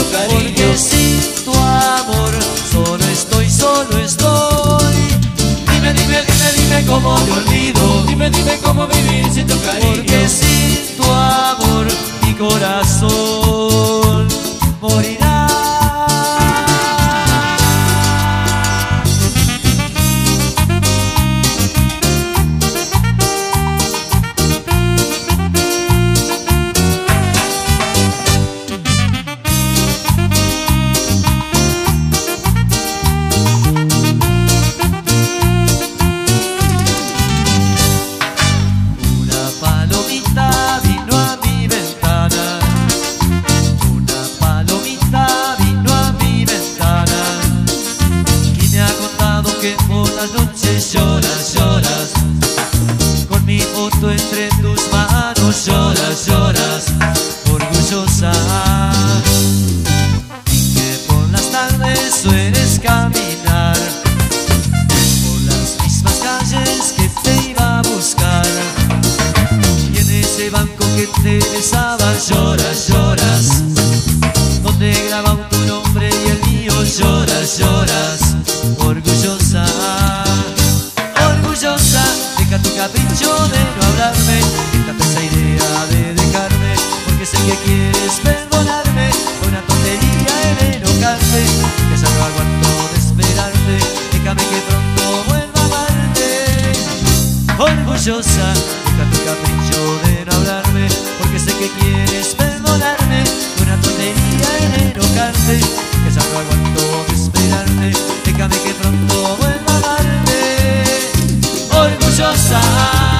cariño. Porque sin tu amor solo estoy, solo estoy. Dime, dime, dime, dime cómo te olvido. Dime, dime cómo vivir sin tu cariño. Porque sin tu amor mi corazón morirá. Lloras, lloras, con mi foto entre tus manos. Lloras, lloras, orgullosa. Y que por las tardes sueles caminar por las mismas calles que te iba a buscar. Y en ese banco que te besaba, lloras, lloras, donde graban tu nombre y el mío. Lloras, lloras, orgullosa. Deja tu capricho de no hablarme, quítate esa idea de dejarme, porque sé que quieres perdonarme. Una tontería el enojarte, que ya no aguanto de esperarte. Déjame que pronto vuelva a amarte. Orgullosa, deja tu capricho de no hablarme, porque sé que quieres perdonarme. Una tontería el enojarte, que ya no aguanto de esperarte. Déjame que pronto vuelva a amarte. Orgullosa.